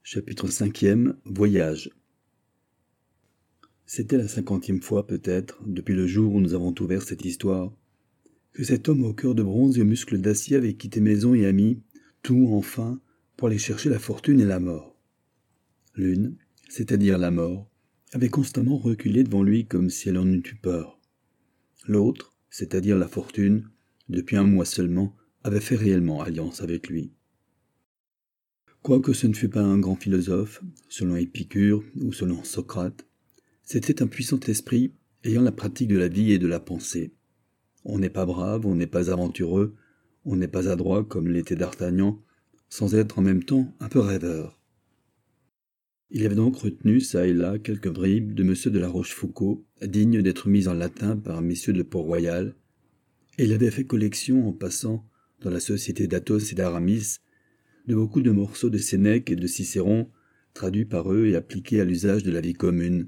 Chapitre 5e. Voyage. C'était la 50e fois, peut-être, depuis le jour où nous avons ouvert cette histoire, que cet homme au cœur de bronze et aux muscles d'acier avait quitté maison et amis, tout, enfin, pour aller chercher la fortune et la mort. L'une, c'est-à-dire la mort, avait constamment reculé devant lui comme si elle en eût eu peur. L'autre, c'est-à-dire la fortune, depuis un mois seulement, avait fait réellement alliance avec lui. Quoique ce ne fût pas un grand philosophe, selon Épicure ou selon Socrate, c'était un puissant esprit ayant la pratique de la vie et de la pensée. On n'est pas brave, on n'est pas aventureux, on n'est pas adroit comme l'était d'Artagnan, sans être en même temps un peu rêveur. Il avait donc retenu çà et là quelques bribes de M. de la Rochefoucauld, dignes d'être mises en latin par messieurs de Port-Royal, et il avait fait collection en passant, dans la société d'Athos et d'Aramis, de beaucoup de morceaux de Sénèque et de Cicéron, traduits par eux et appliqués à l'usage de la vie commune.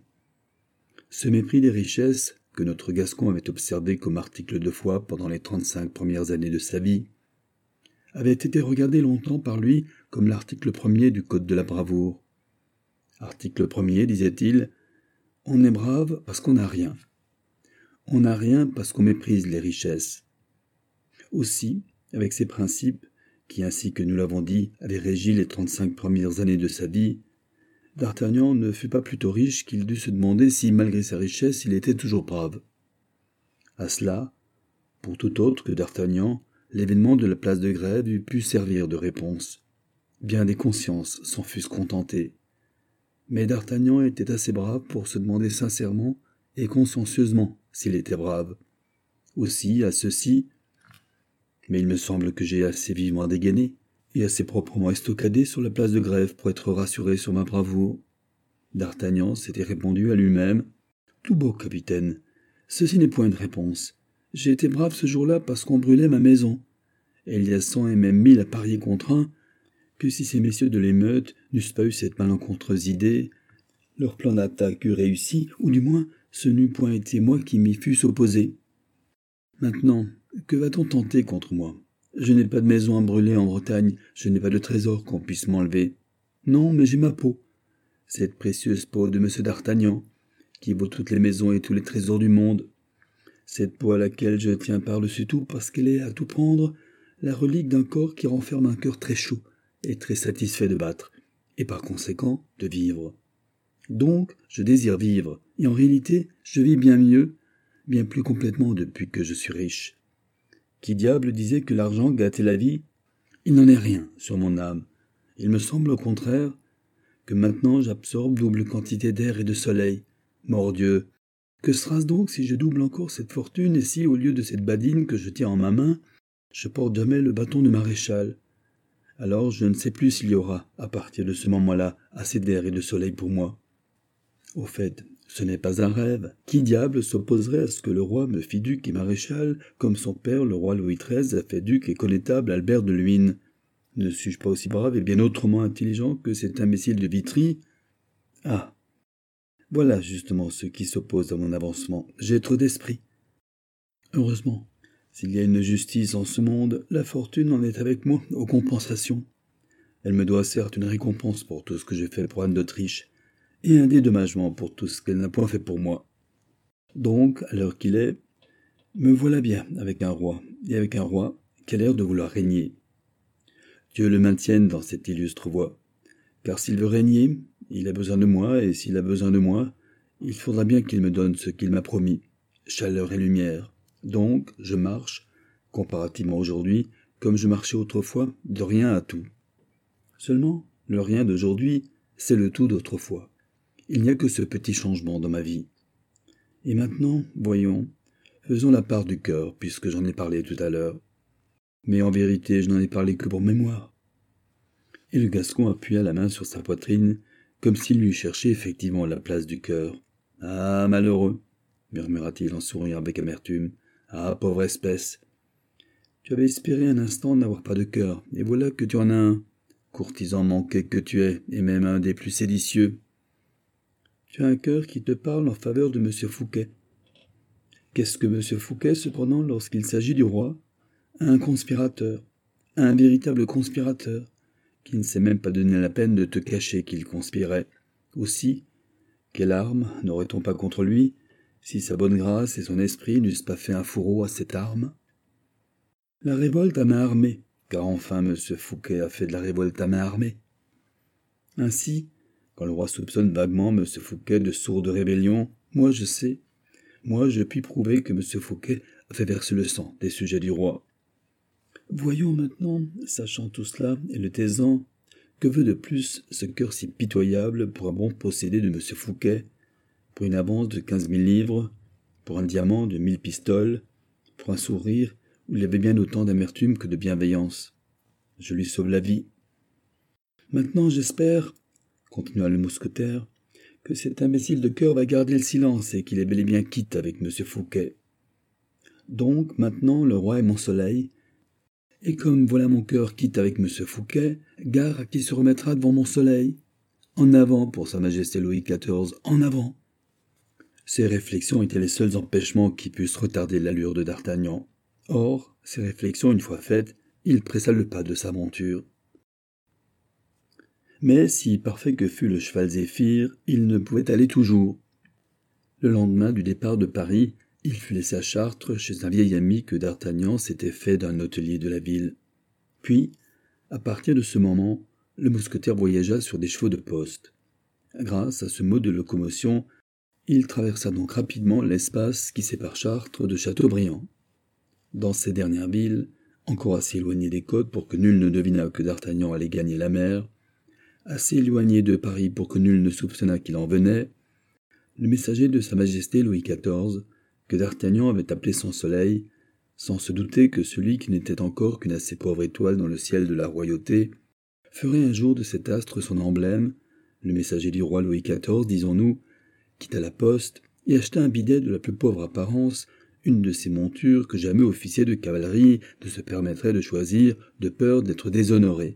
Ce mépris des richesses, que notre Gascon avait observé comme article de foi pendant les 35 premières années de sa vie, avait été regardé longtemps par lui comme l'article premier du Code de la bravoure. Article premier, disait-il, on est brave parce qu'on n'a rien. On n'a rien parce qu'on méprise les richesses. Aussi, avec ces principes, qui, ainsi que nous l'avons dit, avaient régi les 35 premières années de sa vie, D'Artagnan ne fut pas plutôt riche qu'il dut se demander si, malgré sa richesse, il était toujours brave. À cela, pour tout autre que d'Artagnan, l'événement de la place de Grève eût pu servir de réponse. Bien des consciences s'en fussent contentées. Mais d'Artagnan était assez brave pour se demander sincèrement et consciencieusement s'il était brave. Aussi, à ceci, mais il me semble que j'ai assez vivement dégainé et assez proprement estocadé sur la place de Grève pour être rassuré sur ma bravoure. D'Artagnan s'était répondu à lui-même. « Tout beau, capitaine. Ceci n'est point une réponse. J'ai été brave ce jour-là parce qu'on brûlait ma maison. Et il y a 100 et même 1000 à parier contre un, que si ces messieurs de l'émeute n'eussent pas eu cette malencontreuse idée, leur plan d'attaque eût réussi, ou du moins, ce n'eût point été moi qui m'y fusse opposé. Maintenant, que va-t-on tenter contre moi ? Je n'ai pas de maison à brûler en Bretagne, je n'ai pas de trésor qu'on puisse m'enlever. Non, mais j'ai ma peau. Cette précieuse peau de M. d'Artagnan, qui vaut toutes les maisons et tous les trésors du monde. Cette peau à laquelle je tiens par-dessus tout parce qu'elle est, à tout prendre, la relique d'un corps qui renferme un cœur très chaud et très satisfait de battre, et par conséquent de vivre. Donc, je désire vivre, et en réalité, je vis bien mieux, bien plus complètement depuis que je suis riche. Qui diable disait que l'argent gâtait la vie ? Il n'en est rien sur mon âme. Il me semble au contraire que maintenant j'absorbe double quantité d'air et de soleil. Mordieu, que sera-ce donc si je double encore cette fortune et si, au lieu de cette badine que je tiens en ma main, je porte jamais le bâton de maréchal ? Alors je ne sais plus s'il y aura, à partir de ce moment-là, assez d'air et de soleil pour moi. Au fait, ce n'est pas un rêve. Qui diable s'opposerait à ce que le roi me fît duc et maréchal, comme son père, le roi Louis XIII, a fait duc et connétable Albert de Luynes ? Ne suis-je pas aussi brave et bien autrement intelligent que cet imbécile de Vitry ? Ah, voilà justement ce qui s'oppose à mon avancement. J'ai trop d'esprit. Heureusement, s'il y a une justice en ce monde, la fortune en est avec moi aux compensations. Elle me doit certes une récompense pour tout ce que j'ai fait pour Anne d'Autriche, et un dédommagement pour tout ce qu'elle n'a point fait pour moi. Donc, à l'heure qu'il est, me voilà bien avec un roi, et avec un roi qui a l'air de vouloir régner. Dieu le maintienne dans cette illustre voie, car s'il veut régner, il a besoin de moi, et s'il a besoin de moi, il faudra bien qu'il me donne ce qu'il m'a promis, chaleur et lumière. Donc, je marche, comparativement aujourd'hui, comme je marchais autrefois, de rien à tout. Seulement, le rien d'aujourd'hui, c'est le tout d'autrefois. Il n'y a que ce petit changement dans ma vie. Et maintenant, voyons, faisons la part du cœur, puisque j'en ai parlé tout à l'heure. Mais en vérité, je n'en ai parlé que pour mémoire. Et le Gascon appuya la main sur sa poitrine, comme s'il lui cherchait effectivement la place du cœur. « Ah, malheureux !» murmura-t-il en souriant avec amertume. « Ah, pauvre espèce ! Tu avais espéré un instant n'avoir pas de cœur, et voilà que tu en as un. Courtisan manqué que tu es, et même un des plus séditieux. Tu as un cœur qui te parle en faveur de M. Fouquet. Qu'est-ce que M. Fouquet, cependant, lorsqu'il s'agit du roi ? Un conspirateur, un véritable conspirateur, qui ne s'est même pas donné la peine de te cacher qu'il conspirait. Aussi, quelle arme n'aurait-on pas contre lui, si sa bonne grâce et son esprit n'eussent pas fait un fourreau à cette arme? La révolte à main armée, car enfin M. Fouquet a fait de la révolte à main armée. Ainsi, quand le roi soupçonne vaguement M. Fouquet de sourde rébellion, moi je puis prouver que M. Fouquet a fait verser le sang des sujets du roi. Voyons maintenant, sachant tout cela et le taisant, que veut de plus ce cœur si pitoyable pour un bon procédé de M. Fouquet, pour une avance de 15 000 livres, pour un diamant de 1000 pistoles, pour un sourire où il y avait bien autant d'amertume que de bienveillance. Je lui sauve la vie. Maintenant, j'espère, continua le mousquetaire, que cet imbécile de cœur va garder le silence et qu'il est bel et bien quitte avec M. Fouquet. Donc, maintenant, le roi est mon soleil, et comme voilà mon cœur quitte avec M. Fouquet, gare à qui se remettra devant mon soleil. En avant pour Sa Majesté Louis XIV, en avant. Ces réflexions étaient les seuls empêchements qui pussent retarder l'allure de D'Artagnan. Or, ces réflexions une fois faites, il pressa le pas de sa monture. Mais si parfait que fût le cheval Zéphyr, il ne pouvait aller toujours. Le lendemain du départ de Paris, il fut laissé à Chartres chez un vieil ami que D'Artagnan s'était fait d'un hôtelier de la ville. Puis, à partir de ce moment, le mousquetaire voyagea sur des chevaux de poste. Grâce à ce mode de locomotion, il traversa donc rapidement l'espace qui sépare Chartres de Châteaubriand. Dans ces dernières villes, encore assez éloignées des côtes pour que nul ne devinât que D'Artagnan allait gagner la mer, assez éloigné de Paris pour que nul ne soupçonnât qu'il en venait, le messager de Sa Majesté Louis XIV, que D'Artagnan avait appelé son soleil, sans se douter que celui qui n'était encore qu'une assez pauvre étoile dans le ciel de la royauté, ferait un jour de cet astre son emblème, le messager du roi Louis XIV, disons-nous, quitta la poste et acheta un bidet de la plus pauvre apparence, une de ces montures que jamais officier de cavalerie ne se permettrait de choisir de peur d'être déshonoré.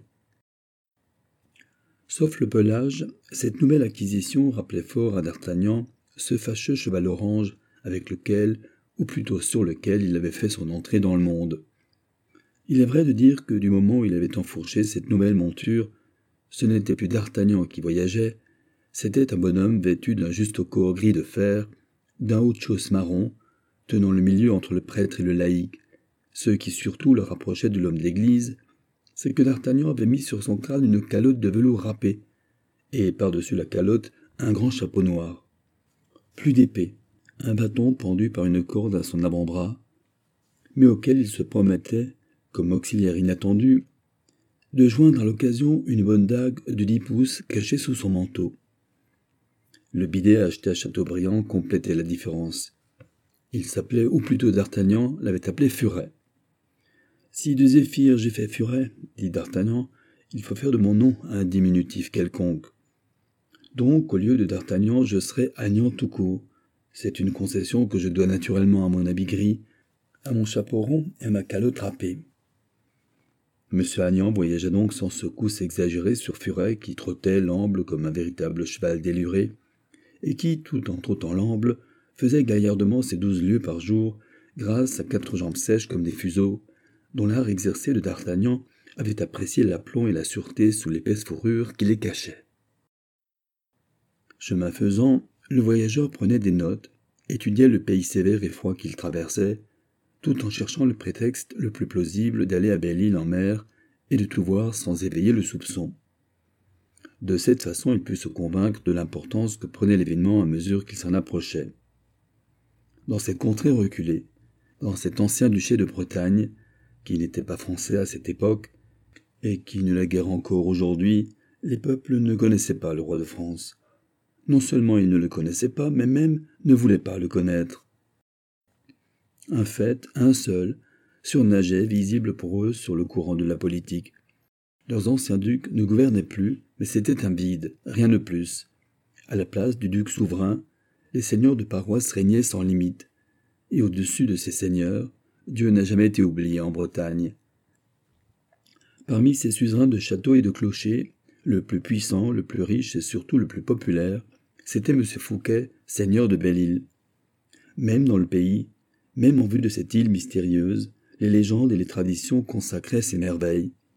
Sauf le pelage, cette nouvelle acquisition rappelait fort à D'Artagnan ce fâcheux cheval orange avec lequel, ou plutôt sur lequel, il avait fait son entrée dans le monde. Il est vrai de dire que du moment où il avait enfourché cette nouvelle monture, ce n'était plus D'Artagnan qui voyageait, c'était un bonhomme vêtu d'un justaucorps gris de fer, d'un haut de chausse marron, tenant le milieu entre le prêtre et le laïc. Ce qui surtout le rapprochait de l'homme d'église, c'est que D'Artagnan avait mis sur son crâne une calotte de velours râpé, et par-dessus la calotte un grand chapeau noir. Plus d'épée, un bâton pendu par une corde à son avant-bras, mais auquel il se promettait, comme auxiliaire inattendu, de joindre à l'occasion une bonne dague de 10 pouces cachée sous son manteau. Le bidet acheté à Châteaubriand complétait la différence. Il s'appelait, ou plutôt D'Artagnan l'avait appelé Furet. « Si de Zéphyr j'ai fait Furet, dit D'Artagnan, il faut faire de mon nom un diminutif quelconque. Donc, au lieu de D'Artagnan, je serai Agnan tout court. C'est une concession que je dois naturellement à mon habit gris, à mon chapeau rond et à ma calotte râpée. » M. Agnan voyageait donc sans secousse exagérée sur Furet qui trottait l'amble comme un véritable cheval déluré, et qui, tout en trottant l'amble, faisait gaillardement ses 12 lieues par jour, grâce à 4 jambes sèches comme des fuseaux, dont l'art exercé de D'Artagnan avait apprécié l'aplomb et la sûreté sous l'épaisse fourrure qui les cachait. Chemin faisant, le voyageur prenait des notes, étudiait le pays sévère et froid qu'il traversait, tout en cherchant le prétexte le plus plausible d'aller à Belle-Île en mer et de tout voir sans éveiller le soupçon. De cette façon, il put se convaincre de l'importance que prenait l'événement à mesure qu'il s'en approchait. Dans cette contrée reculée, dans cet ancien duché de Bretagne, qui n'était pas français à cette époque, et qui ne l'est guère encore aujourd'hui, les peuples ne connaissaient pas le roi de France. Non seulement ils ne le connaissaient pas, mais même ne voulaient pas le connaître. Un fait, un seul, surnageait, visible pour eux sur le courant de la politique. Leurs anciens ducs ne gouvernaient plus, mais c'était un vide, rien de plus. À la place du duc souverain, les seigneurs de paroisse régnaient sans limite. Et au-dessus de ces seigneurs, Dieu n'a jamais été oublié en Bretagne. Parmi ces suzerains de châteaux et de clochers, le plus puissant, le plus riche et surtout le plus populaire, c'était M. Fouquet, seigneur de Belle-Île. Même dans le pays, même en vue de cette île mystérieuse, les légendes et les traditions consacraient ses merveilles.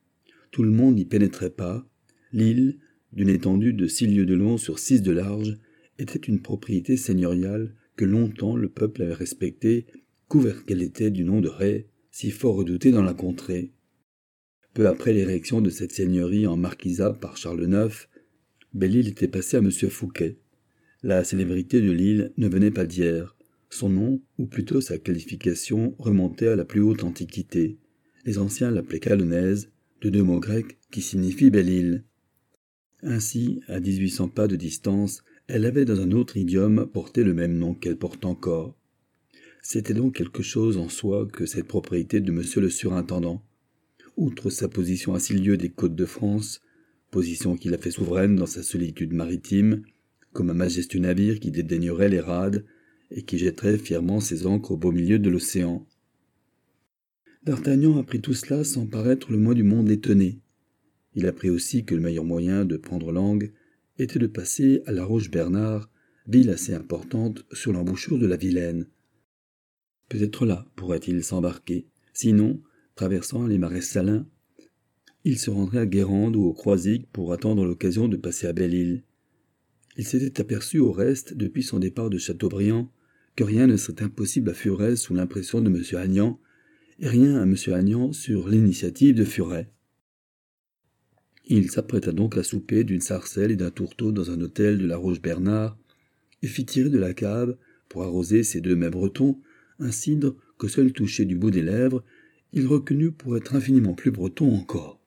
tout le monde n'y pénétrait pas. L'île, d'une étendue de 6 lieues de long sur 6 de large, était une propriété seigneuriale que longtemps le peuple avait respectée, couverte qu'elle était du nom de Ré, si fort redoutée dans la contrée. Peu après l'érection de cette seigneurie en marquisat par Charles IX, Belle-Île était passée à M. Fouquet. La célébrité de l'île ne venait pas d'hier. Son nom, ou plutôt sa qualification, remontait à la plus haute antiquité. Les anciens l'appelaient Calonaise, de 2 mots grecs qui signifient Belle-Île. Ainsi, à 1800 pas de distance, elle avait dans un autre idiome porté le même nom qu'elle porte encore. C'était donc quelque chose en soi que cette propriété de monsieur le surintendant. Outre sa position à 6 lieues des côtes de France, position qui la fait souveraine dans sa solitude maritime, comme un majestueux navire qui dédaignerait les rades et qui jetterait fièrement ses ancres au beau milieu de l'océan. D'Artagnan apprit tout cela sans paraître le moins du monde étonné. Il apprit aussi que le meilleur moyen de prendre langue était de passer à la Roche-Bernard, ville assez importante sur l'embouchure de la Vilaine. Peut-être là pourrait-il s'embarquer, sinon, traversant les marais salins, il se rendrait à Guérande ou au Croisic pour attendre l'occasion de passer à Belle-Île. Il s'était aperçu au reste, depuis son départ de Châteaubriand, que rien ne serait impossible à Furet sous l'impression de M. Agnan, et rien à M. Agnan sur l'initiative de Furet. Il s'apprêta donc à souper d'une sarcelle et d'un tourteau dans un hôtel de la Roche-Bernard, et fit tirer de la cave, pour arroser ses 2 mets bretons, un cidre que seul touché du bout des lèvres, il reconnut pour être infiniment plus breton encore.